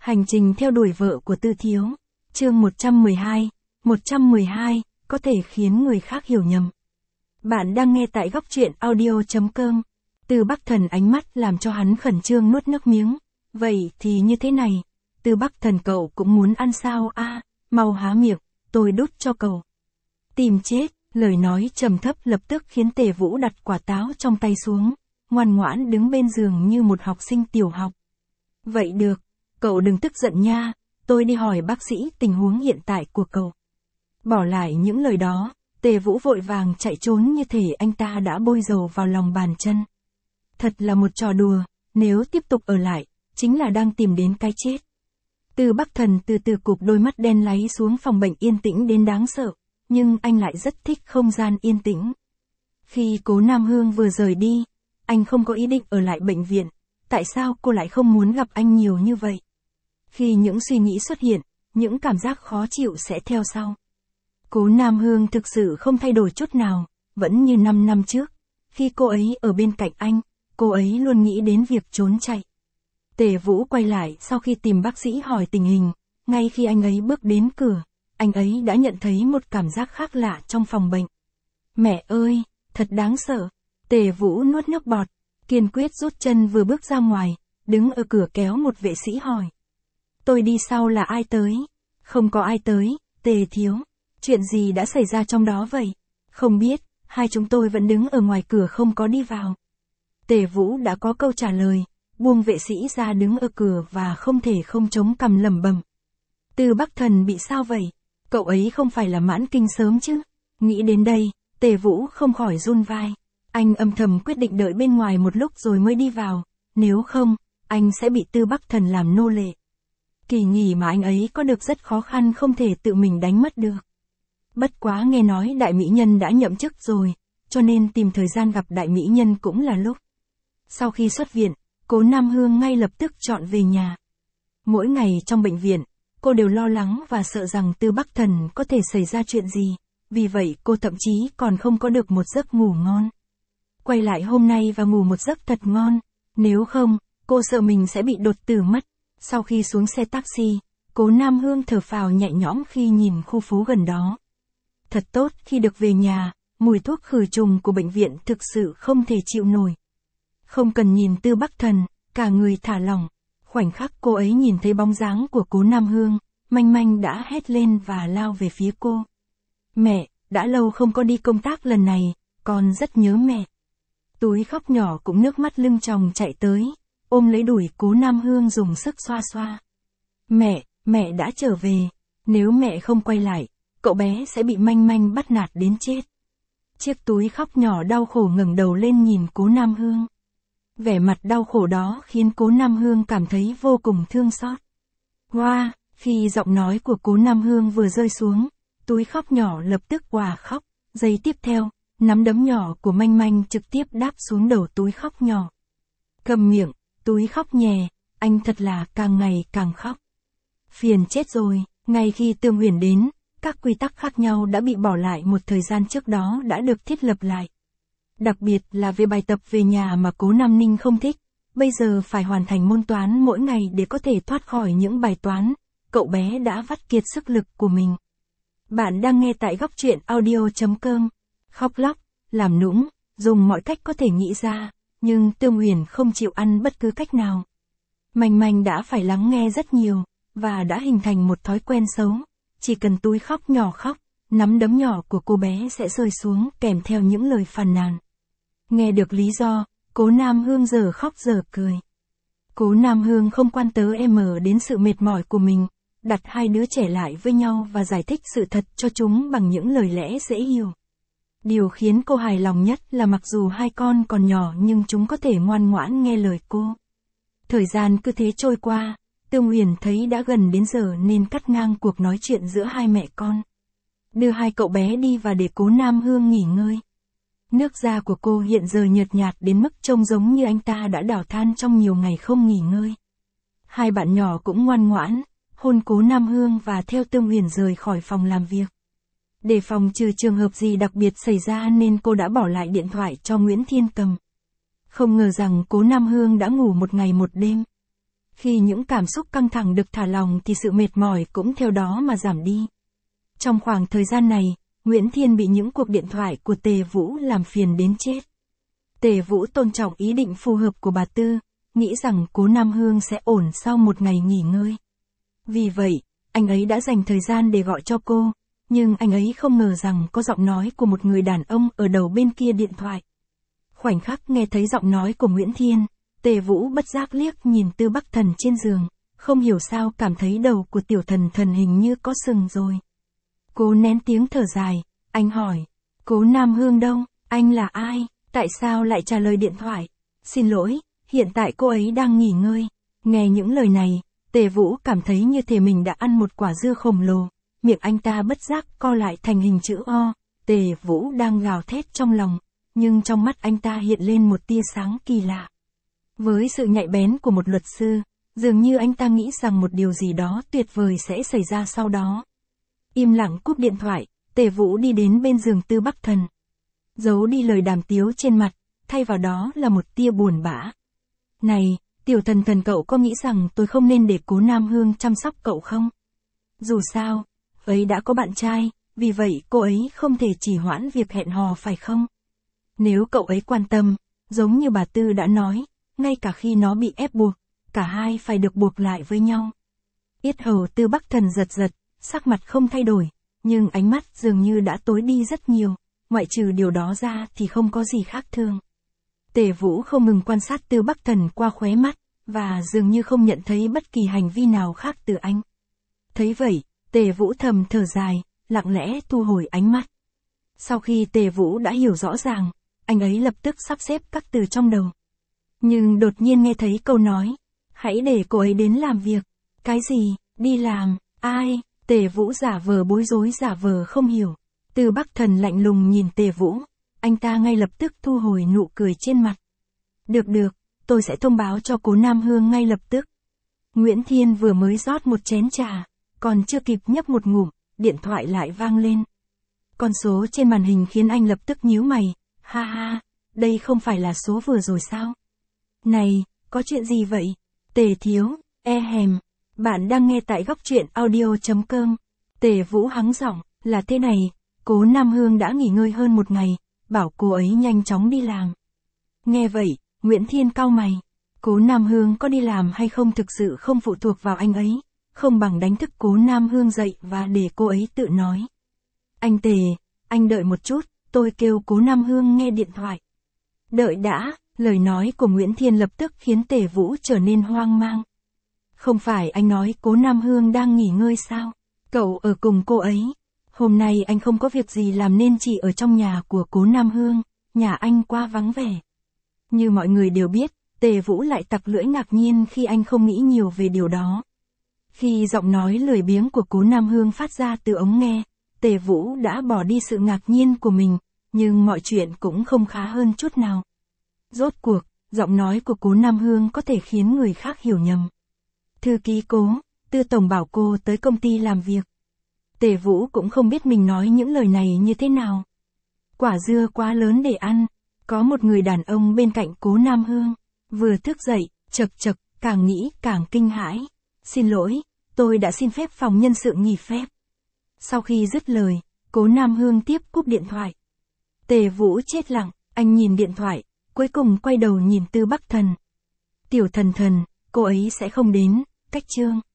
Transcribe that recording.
Hành trình theo đuổi vợ của Tư Thiếu. Chương 112. 112, có thể khiến người khác hiểu nhầm. Bạn đang nghe tại góc truyện audio.com. Tư Bắc Thần ánh mắt làm cho hắn khẩn trương nuốt nước miếng. Vậy thì như thế này, Tư Bắc Thần cậu cũng muốn ăn sao a? Mau há miệng, tôi đút cho cậu. Tìm chết, lời nói trầm thấp lập tức khiến Tề Vũ đặt quả táo trong tay xuống, ngoan ngoãn đứng bên giường như một học sinh tiểu học. Vậy được, cậu đừng tức giận nha, tôi đi hỏi bác sĩ tình huống hiện tại của cậu. Bỏ lại những lời đó, Tề Vũ vội vàng chạy trốn như thể anh ta đã bôi dầu vào lòng bàn chân. Thật là một trò đùa, nếu tiếp tục ở lại, chính là đang tìm đến cái chết. Tư Bắc Thần từ từ cụp đôi mắt đen láy xuống phòng bệnh yên tĩnh đến đáng sợ, nhưng anh lại rất thích không gian yên tĩnh. Khi Cố Nam Hương vừa rời đi, anh không có ý định ở lại bệnh viện, tại sao cô lại không muốn gặp anh nhiều như vậy? Khi những suy nghĩ xuất hiện, những cảm giác khó chịu sẽ theo sau. Cố Nam Hương thực sự không thay đổi chút nào, vẫn như 5 năm trước. Khi cô ấy ở bên cạnh anh, cô ấy luôn nghĩ đến việc trốn chạy. Tề Vũ quay lại sau khi tìm bác sĩ hỏi tình hình, ngay khi anh ấy bước đến cửa, anh ấy đã nhận thấy một cảm giác khác lạ trong phòng bệnh. Mẹ ơi, thật đáng sợ. Tề Vũ nuốt nước bọt, kiên quyết rút chân vừa bước ra ngoài, đứng ở cửa kéo một vệ sĩ hỏi. Tôi đi sau là ai tới? Không có ai tới, Tề Thiếu. Chuyện gì đã xảy ra trong đó vậy? Không biết, hai chúng tôi vẫn đứng ở ngoài cửa không có đi vào. Tề Vũ đã có câu trả lời, buông vệ sĩ ra đứng ở cửa và không thể không chống cằm lẩm bẩm. Tư Bắc Thần bị sao vậy? Cậu ấy không phải là mãn kinh sớm chứ? Nghĩ đến đây, Tề Vũ không khỏi run vai. Anh âm thầm quyết định đợi bên ngoài một lúc rồi mới đi vào, nếu không, anh sẽ bị Tư Bắc Thần làm nô lệ. Kỳ nghỉ mà anh ấy có được rất khó khăn không thể tự mình đánh mất được. Bất quá nghe nói đại mỹ nhân đã nhậm chức rồi, cho nên tìm thời gian gặp đại mỹ nhân cũng là lúc. Sau khi xuất viện, Cố Nam Hương ngay lập tức chọn về nhà. Mỗi ngày trong bệnh viện, cô đều lo lắng và sợ rằng Tư Bắc Thần có thể xảy ra chuyện gì, vì vậy cô thậm chí còn không có được một giấc ngủ ngon. Quay lại hôm nay và ngủ một giấc thật ngon, nếu không, cô sợ mình sẽ bị đột tử mất. Sau khi xuống xe taxi, Cố Nam Hương thở phào nhẹ nhõm khi nhìn khu phố gần đó. Thật tốt khi được về nhà, mùi thuốc khử trùng của bệnh viện thực sự không thể chịu nổi. Không cần nhìn Tư Bắc Thần, cả người thả lỏng. Khoảnh khắc cô ấy nhìn thấy bóng dáng của Cố Nam Hương, Manh Manh đã hét lên và lao về phía cô. Mẹ, đã lâu không có đi công tác lần này, con rất nhớ mẹ. Túi khóc nhỏ cũng nước mắt lưng tròng chạy tới, ôm lấy đùi Cố Nam Hương dùng sức xoa xoa. Mẹ đã trở về, nếu mẹ không quay lại, cậu bé sẽ bị Manh Manh bắt nạt đến chết. Chiếc túi khóc nhỏ đau khổ ngẩng đầu lên nhìn Cố Nam Hương. Vẻ mặt đau khổ đó khiến Cố Nam Hương cảm thấy vô cùng thương xót. Wow, khi giọng nói của Cố Nam Hương vừa rơi xuống, túi khóc nhỏ lập tức òa khóc, giây tiếp theo, nắm đấm nhỏ của Manh Manh trực tiếp đáp xuống đầu túi khóc nhỏ. Cầm miệng, túi khóc nhè, anh thật là càng ngày càng khóc. Phiền chết rồi, ngay khi Tương Huyền đến, các quy tắc khác nhau đã bị bỏ lại một thời gian trước đó đã được thiết lập lại. Đặc biệt là về bài tập về nhà mà Cố Nam Ninh không thích, bây giờ phải hoàn thành môn toán mỗi ngày để có thể thoát khỏi những bài toán, cậu bé đã vắt kiệt sức lực của mình. Bạn đang nghe tại góc truyện audio.com. Khóc lóc, làm nũng, dùng mọi cách có thể nghĩ ra, nhưng Tương Huyền không chịu ăn bất cứ cách nào. Manh Manh đã phải lắng nghe rất nhiều, và đã hình thành một thói quen xấu. Chỉ cần túi khóc nhỏ khóc, nắm đấm nhỏ của cô bé sẽ rơi xuống kèm theo những lời phàn nàn. Nghe được lý do, Cố Nam Hương giờ khóc giờ cười. Cố Nam Hương không quan đến sự mệt mỏi của mình, đặt hai đứa trẻ lại với nhau và giải thích sự thật cho chúng bằng những lời lẽ dễ hiểu. Điều khiến cô hài lòng nhất là mặc dù hai con còn nhỏ nhưng chúng có thể ngoan ngoãn nghe lời cô. Thời gian cứ thế trôi qua, Tương Huyền thấy đã gần đến giờ nên cắt ngang cuộc nói chuyện giữa hai mẹ con. Đưa hai cậu bé đi và để Cố Nam Hương nghỉ ngơi. Nước da của cô hiện giờ nhợt nhạt đến mức trông giống như anh ta đã đào than trong nhiều ngày không nghỉ ngơi. Hai bạn nhỏ cũng ngoan ngoãn, hôn Cố Nam Hương và theo Tương Huyền rời khỏi phòng làm việc. Để phòng trừ trường hợp gì đặc biệt xảy ra nên cô đã bỏ lại điện thoại cho Nguyễn Thiên Cầm. Không ngờ rằng Cố Nam Hương đã ngủ một ngày một đêm. Khi những cảm xúc căng thẳng được thả lỏng thì sự mệt mỏi cũng theo đó mà giảm đi. Trong khoảng thời gian này, Nguyễn Thiên bị những cuộc điện thoại của Tề Vũ làm phiền đến chết. Tề Vũ tôn trọng ý định phù hợp của bà Tư, nghĩ rằng cố Nam Hương sẽ ổn sau một ngày nghỉ ngơi. Vì vậy, anh ấy đã dành thời gian để gọi cho cô, nhưng anh ấy không ngờ rằng có giọng nói của một người đàn ông ở đầu bên kia điện thoại. Khoảnh khắc nghe thấy giọng nói của Nguyễn Thiên, Tề Vũ bất giác liếc nhìn Tư Bắc Thần trên giường, không hiểu sao cảm thấy đầu của Tiểu Thần Thần hình như có sừng rồi. Cô nén tiếng thở dài, anh hỏi, cố Nam Hương đâu, anh là ai, tại sao lại trả lời điện thoại? Xin lỗi, hiện tại cô ấy đang nghỉ ngơi. Nghe những lời này, Tề Vũ cảm thấy như thể mình đã ăn một quả dưa khổng lồ, miệng anh ta bất giác co lại thành hình chữ O. Tề Vũ đang gào thét trong lòng, nhưng trong mắt anh ta hiện lên một tia sáng kỳ lạ. Với sự nhạy bén của một luật sư, dường như anh ta nghĩ rằng một điều gì đó tuyệt vời sẽ xảy ra sau đó. Im lặng cúp điện thoại, Tề Vũ đi đến bên giường Tư Bắc Thần. Giấu đi lời đàm tiếu trên mặt, thay vào đó là một tia buồn bã. Này, Tiểu Thần Thần, cậu có nghĩ rằng tôi không nên để cố Nam Hương chăm sóc cậu không? Dù sao, ấy đã có bạn trai, vì vậy cô ấy không thể trì hoãn việc hẹn hò phải không? Nếu cậu ấy quan tâm, giống như bà Tư đã nói, ngay cả khi nó bị ép buộc, cả hai phải được buộc lại với nhau. Yết hầu Tư Bắc Thần giật giật, sắc mặt không thay đổi, nhưng ánh mắt dường như đã tối đi rất nhiều, ngoại trừ điều đó ra thì không có gì khác thường. Tề Vũ không ngừng quan sát Tư Bắc Thần qua khóe mắt, và dường như không nhận thấy bất kỳ hành vi nào khác từ anh. Thấy vậy, Tề Vũ thầm thở dài, lặng lẽ thu hồi ánh mắt. Sau khi Tề Vũ đã hiểu rõ ràng, anh ấy lập tức sắp xếp các từ trong đầu. Nhưng đột nhiên nghe thấy câu nói, hãy để cô ấy đến làm việc. Cái gì, đi làm, ai? Tề Vũ giả vờ bối rối, giả vờ không hiểu. Tư Bắc Thần lạnh lùng nhìn Tề Vũ, anh ta ngay lập tức thu hồi nụ cười trên mặt. Được, tôi sẽ thông báo cho cố Nam Hương ngay lập tức. Nguyễn Thiên vừa mới rót một chén trà, còn chưa kịp nhấp một ngụm, điện thoại lại vang lên. Con số trên màn hình khiến anh lập tức nhíu mày, ha ha, đây không phải là số vừa rồi sao? Này, có chuyện gì vậy? Tề thiếu, bạn đang nghe tại góc truyện audio.com. Tề Vũ hắng giọng, là thế này, cố Nam Hương đã nghỉ ngơi hơn một ngày, bảo cô ấy nhanh chóng đi làm. Nghe vậy, Nguyễn Thiên cau mày, cố Nam Hương có đi làm hay không thực sự không phụ thuộc vào anh ấy, không bằng đánh thức cố Nam Hương dậy và để cô ấy tự nói. Anh Tề, anh đợi một chút, tôi kêu cố Nam Hương nghe điện thoại. Đợi đã, lời nói của Nguyễn Thiên lập tức khiến Tề Vũ trở nên hoang mang. Không phải anh nói cố Nam Hương đang nghỉ ngơi sao? Cậu ở cùng cô ấy. Hôm nay anh không có việc gì làm nên chỉ ở trong nhà của cố Nam Hương, nhà anh quá vắng vẻ. Như mọi người đều biết, Tề Vũ lại tặc lưỡi ngạc nhiên khi anh không nghĩ nhiều về điều đó. Khi giọng nói lười biếng của cố Nam Hương phát ra từ ống nghe, Tề Vũ đã bỏ đi sự ngạc nhiên của mình, nhưng mọi chuyện cũng không khá hơn chút nào. Rốt cuộc, giọng nói của cố Nam Hương có thể khiến người khác hiểu nhầm. Thư ký cố, Tư tổng bảo cô tới công ty làm việc. Tề Vũ cũng không biết mình nói những lời này như thế nào. Quả dưa quá lớn để ăn, có một người đàn ông bên cạnh cố Nam Hương, vừa thức dậy, chật, càng nghĩ càng kinh hãi. Xin lỗi, tôi đã xin phép phòng nhân sự nghỉ phép. Sau khi dứt lời, cố Nam Hương tiếp cúp điện thoại. Tề Vũ chết lặng, anh nhìn điện thoại, cuối cùng quay đầu nhìn Tư Bắc Thần. Tiểu Thần Thần, cô ấy sẽ không đến, cách chương.